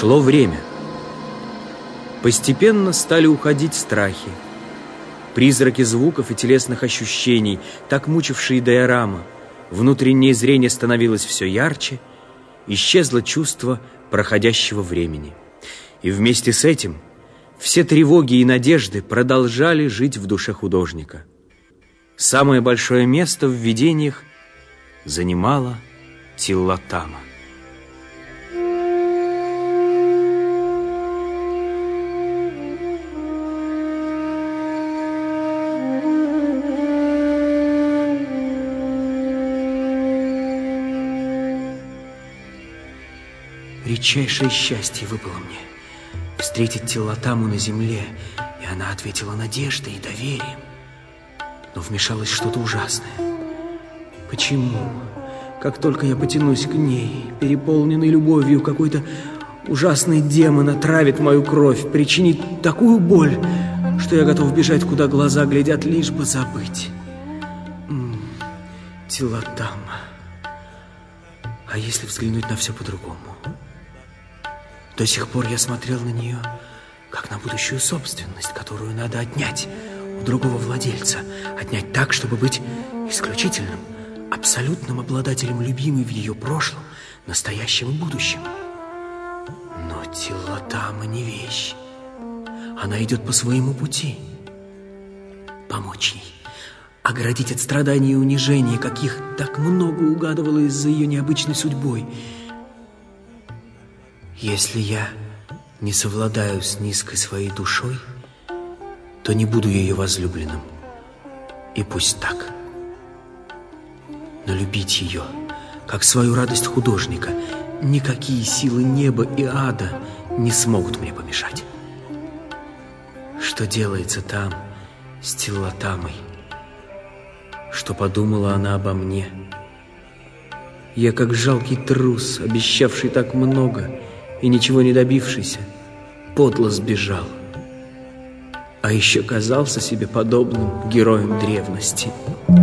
Шло время. Постепенно стали уходить страхи. Призраки звуков и телесных ощущений, так мучившие Дайорама. Внутреннее зрение становилось все ярче, исчезло чувство проходящего времени. И вместе с этим все тревоги и надежды продолжали жить в душе художника. Самое большое место в видениях занимала Тиллотама. Редчайшее счастье выпало мне встретить Тиллотаму на земле, и она ответила надеждой и доверием. Но вмешалось что-то ужасное. Почему? Как только я потянусь к ней, переполненный любовью, какой-то ужасный демон отравит мою кровь, причинит такую боль, что я готов бежать, куда глаза глядят, лишь бы забыть. Тиллотама. А если взглянуть на все по-другому? До сих пор я смотрел на нее, как на будущую собственность, которую надо отнять у другого владельца. Отнять так, чтобы быть исключительным, абсолютным обладателем любимой в ее прошлом, настоящем и будущем. Но Тиллотама не вещь. Она идет по своему пути. Помочь ей, оградить от страданий и унижения, каких так много угадывала из-за ее необычной судьбой. Если я не совладаю с низкой своей душой, то не буду ее возлюбленным. И пусть так. Но любить ее, как свою радость художника, никакие силы неба и ада не смогут мне помешать. Что делается там с Тиллотамой? Что подумала она обо мне? Я, как жалкий трус, обещавший так много и ничего не добившийся, подло сбежал. А еще казался себе подобным героем древности.